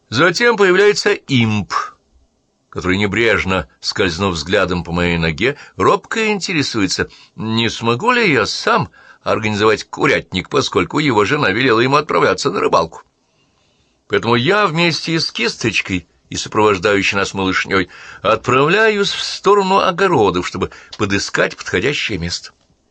Затем появляется имп, который, небрежно скользнув взглядом по моей ноге, робко интересуется, не смогу ли я сам организовать курятник, поскольку его жена велела ему отправляться на рыбалку. Поэтому я вместе с кисточкой и сопровождающей нас малышней отправляюсь в сторону огородов, чтобы подыскать подходящее место.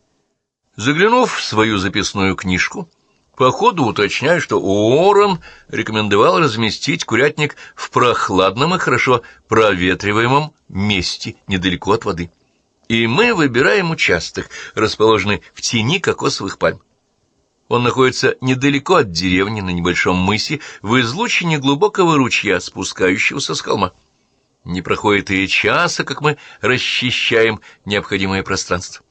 Заглянув в свою записную книжку, по ходу уточняю, что Уоррен рекомендовал разместить курятник в прохладном и хорошо проветриваемом месте недалеко от воды. И мы выбираем участок, расположенный в тени кокосовых пальм. Он находится недалеко от деревни, на небольшом мысе, в излучине глубокого ручья, спускающегося с холма. Не проходит и часа, как мы расчищаем необходимое пространство.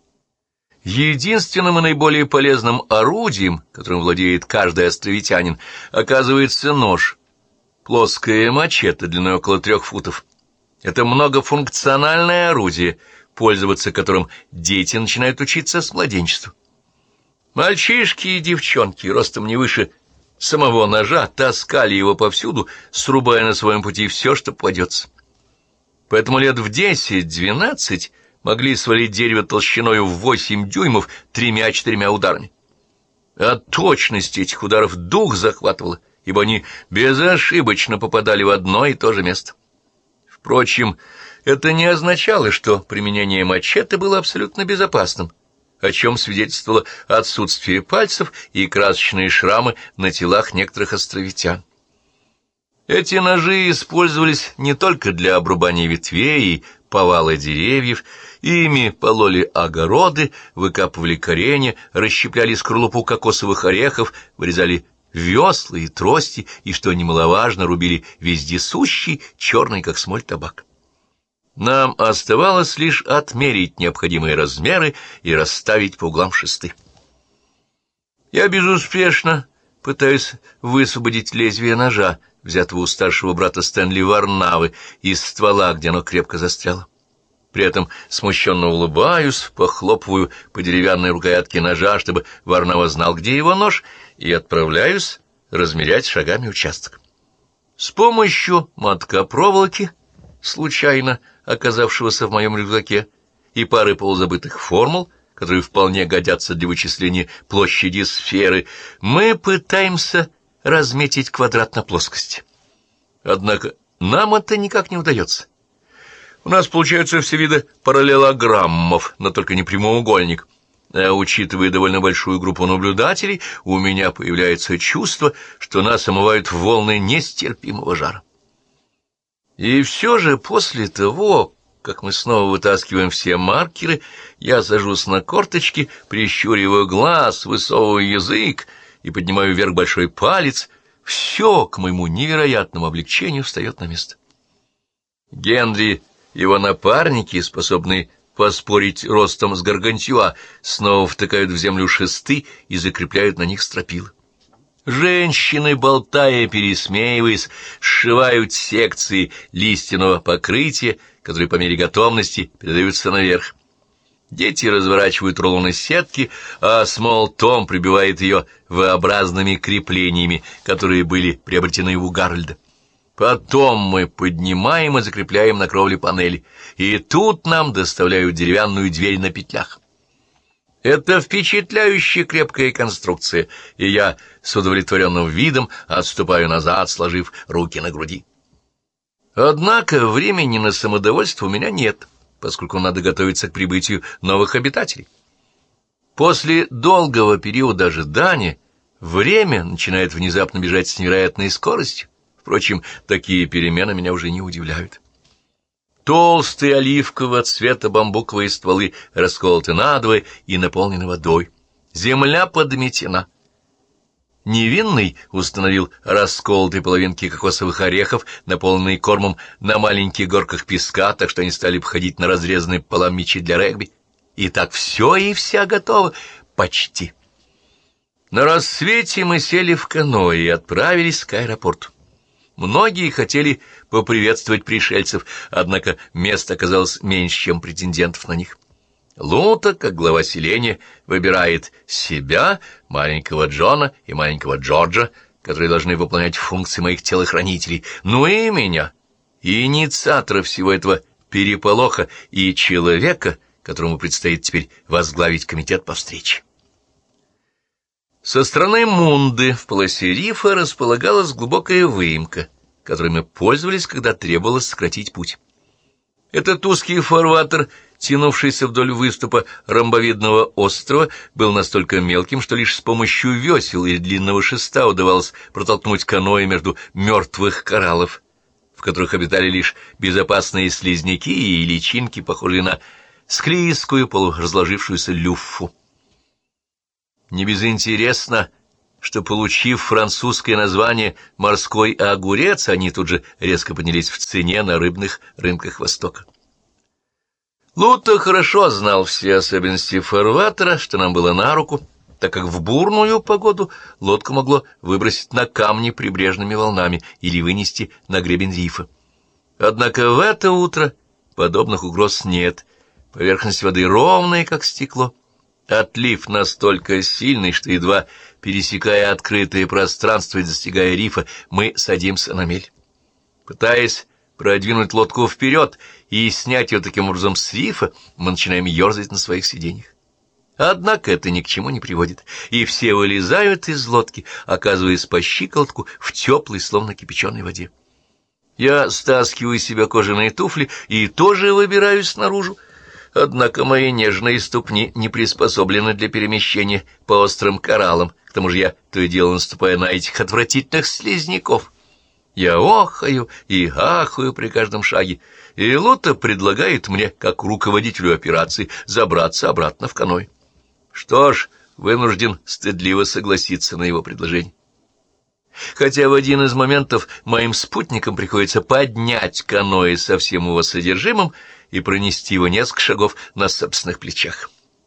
Единственным и наиболее полезным орудием, которым владеет каждый островитянин, оказывается нож. Плоское мачете длиной около 3 футов. Это многофункциональное орудие, пользоваться которым дети начинают учиться с младенчества. Мальчишки и девчонки, ростом не выше самого ножа, таскали его повсюду, срубая на своем пути все, что попадется. Поэтому лет в 10-12 могли свалить дерево толщиною в 8 дюймов 3-4 ударами. От точности этих ударов дух захватывало, ибо они безошибочно попадали в одно и то же место. Впрочем, это не означало, что применение мачете было абсолютно безопасным, о чем свидетельствовало отсутствие пальцев и красочные шрамы на телах некоторых островитян. Эти ножи использовались не только для обрубания ветвей и повала деревьев, ими пололи огороды, выкапывали коренья, расщепляли скорлупу кокосовых орехов, вырезали весла и трости, и, что немаловажно, рубили вездесущий, черный, как смоль, табак. Нам оставалось лишь отмерить необходимые размеры и расставить по углам шесты. Я безуспешно пытаюсь высвободить лезвие ножа, взятого у старшего брата Стэнли Варнавы, из ствола, где оно крепко застряло. При этом смущенно улыбаюсь, похлопываю по деревянной рукоятке ножа, чтобы Варнава знал, где его нож, и отправляюсь размерять шагами участок. С помощью мотка проволоки, случайно оказавшегося в моем рюкзаке, и пары полузабытых формул, которые вполне годятся для вычисления площади сферы, мы пытаемся разметить квадрат на плоскости. Однако нам это никак не удается. У нас получаются все виды параллелограммов, но только не прямоугольник. А учитывая довольно большую группу наблюдателей, у меня появляется чувство, что нас омывают волны нестерпимого жара. И все же после того, как мы снова вытаскиваем все маркеры, я сажусь на корточки, прищуриваю глаз, высовываю язык и поднимаю вверх большой палец. Все, к моему невероятному облегчению, встает на место. Генри и его напарники, способные поспорить ростом с Гаргантюа, снова втыкают в землю шесты и закрепляют на них стропила. Женщины, болтая, пересмеиваясь, сшивают секции лиственного покрытия, которые по мере готовности передаются наверх. Дети разворачивают рулоны сетки, а Смол Том прибивает ее V-образными креплениями, которые были приобретены у Гарольда. Потом мы поднимаем и закрепляем на кровле панели, и тут нам доставляют деревянную дверь на петлях. Это впечатляющая крепкая конструкция, и я с удовлетворенным видом отступаю назад, сложив руки на груди. Однако времени на самодовольство у меня нет, поскольку надо готовиться к прибытию новых обитателей. После долгого периода ожидания время начинает внезапно бежать с невероятной скоростью. Впрочем, такие перемены меня уже не удивляют. Толстые оливкового цвета бамбуковые стволы расколоты надвое и наполнены водой. Земля подметена. Невинный установил расколотые половинки кокосовых орехов, наполненные кормом, на маленьких горках песка, так что они стали походить на разрезанные пополам мячи для регби. И так все и вся готово. Почти. На рассвете мы сели в каноэ и отправились к аэропорту. Многие хотели поприветствовать пришельцев, однако мест оказалось меньше, чем претендентов на них. Лута, как глава селения, выбирает себя, маленького Джона и маленького Джорджа, которые должны выполнять функции моих телохранителей, ну и меня, и инициатора всего этого переполоха, и человека, которому предстоит теперь возглавить комитет по встрече. Со стороны Мунды в полосе рифа располагалась глубокая выемка, которой мы пользовались, когда требовалось сократить путь. Этот узкий фарватер, тянувшийся вдоль выступа ромбовидного острова, был настолько мелким, что лишь с помощью весел и длинного шеста удавалось протолкнуть каноэ между мертвых кораллов, в которых обитали лишь безопасные слизняки и личинки, похожие на склизкую полуразложившуюся люффу. Небезынтересно, что, получив французское название «морской огурец», они тут же резко поднялись в цене на рыбных рынках Востока. Лута хорошо знал все особенности фарватера, что нам было на руку, так как в бурную погоду лодку могло выбросить на камни прибрежными волнами или вынести на гребень рифа. Однако в это утро подобных угроз нет. Поверхность воды ровная, как стекло. Отлив настолько сильный, что, едва пересекая открытое пространство и достигая рифа, мы садимся на мель. Пытаясь продвинуть лодку вперед и снять ее таким образом с рифа, мы начинаем ерзать на своих сиденьях. Однако это ни к чему не приводит, и все вылезают из лодки, оказываясь по щиколотку в теплой, словно кипяченой воде. Я стаскиваю с себя кожаные туфли и тоже выбираюсь наружу. Однако мои нежные ступни не приспособлены для перемещения по острым кораллам, к тому же я то и дело наступаю на этих отвратительных слизняков. Я охаю и ахаю при каждом шаге, и Лута предлагает мне, как руководителю операции, забраться обратно в каноэ. Что ж, вынужден стыдливо согласиться на его предложение. Хотя в один из моментов моим спутникам приходится поднять каноэ со всем его содержимым и пронести его несколько шагов на собственных плечах.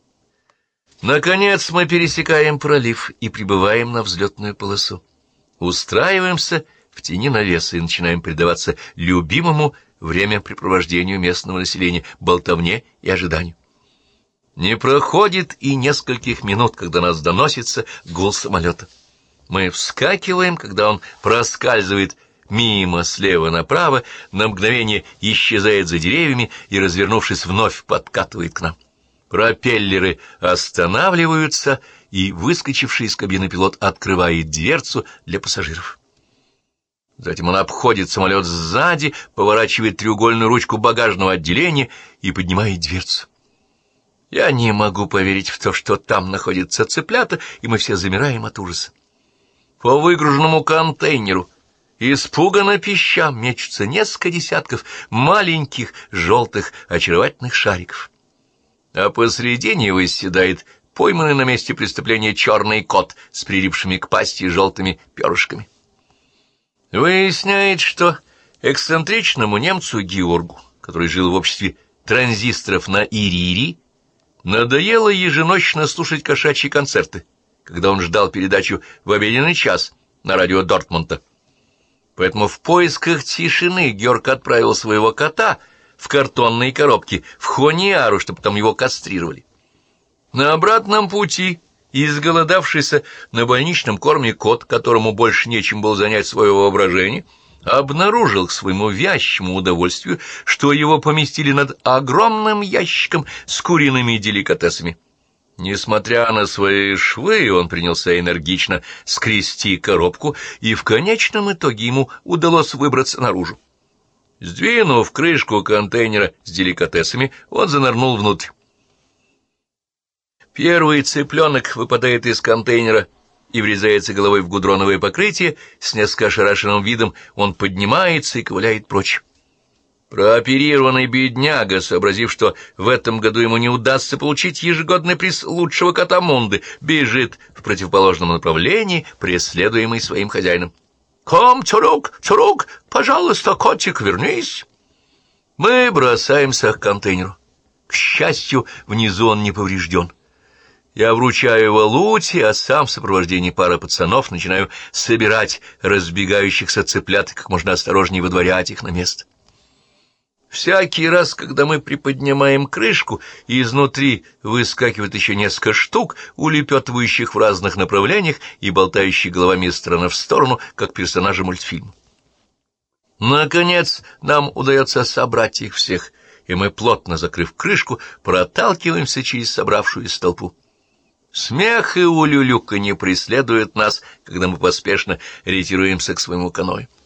Наконец мы пересекаем пролив и прибываем на взлетную полосу. Устраиваемся в тени навеса и начинаем предаваться любимому времяпрепровождению местного населения, болтовне и ожиданию. Не проходит и нескольких минут, когда нас доносится гул самолета. Мы вскакиваем, когда он проскальзывает мимо слева направо, на мгновение исчезает за деревьями и, развернувшись, вновь подкатывает к нам. Пропеллеры останавливаются, и выскочивший из кабины пилот открывает дверцу для пассажиров. Затем он обходит самолет сзади, поворачивает треугольную ручку багажного отделения и поднимает дверцу. Я не могу поверить в то, что там находятся цыплята, и мы все замираем от ужаса. По выгруженному контейнеру, испуганно пища, мечутся несколько десятков маленьких желтых очаровательных шариков. А посредине восседает пойманный на месте преступления черный кот с прилипшими к пасти желтыми перышками. Выясняет, что эксцентричному немцу Георгу, который жил в обществе транзисторов на Ирири, надоело еженочно слушать кошачьи концерты, когда он ждал передачу в обеденный час на радио Дортмунда. Поэтому в поисках тишины Георг отправил своего кота в картонные коробки в Хониару, чтобы там его кастрировали. На обратном пути изголодавшийся на больничном корме кот, которому больше нечем было занять свое воображение, обнаружил к своему вящему удовольствию, что его поместили над огромным ящиком с куриными деликатесами. Несмотря на свои швы, он принялся энергично скрести коробку, и в конечном итоге ему удалось выбраться наружу. Сдвинув крышку контейнера с деликатесами, он занырнул внутрь. Первый цыпленок выпадает из контейнера и врезается головой в гудроновое покрытие. С несколько ошарашенным видом он поднимается и ковыляет прочь. Прооперированный бедняга, сообразив, что в этом году ему не удастся получить ежегодный приз лучшего кота Мунды, бежит в противоположном направлении, преследуемый своим хозяином. «Ком, Цурук, Цурук, пожалуйста, котик, вернись!» Мы бросаемся к контейнеру. К счастью, внизу он не поврежден. Я вручаю его Луте, а сам в сопровождении пары пацанов начинаю собирать разбегающихся цыплят и как можно осторожнее выдворять их на место. Всякий раз, когда мы приподнимаем крышку, и изнутри выскакивает еще несколько штук, улепетывающих в разных направлениях и болтающих головами из стороны в сторону, как персонажи мультфильма. Наконец, нам удается собрать их всех, и мы, плотно закрыв крышку, проталкиваемся через собравшуюся толпу. Смех и улюлюканье преследуют нас, когда мы поспешно ретируемся к своему каною.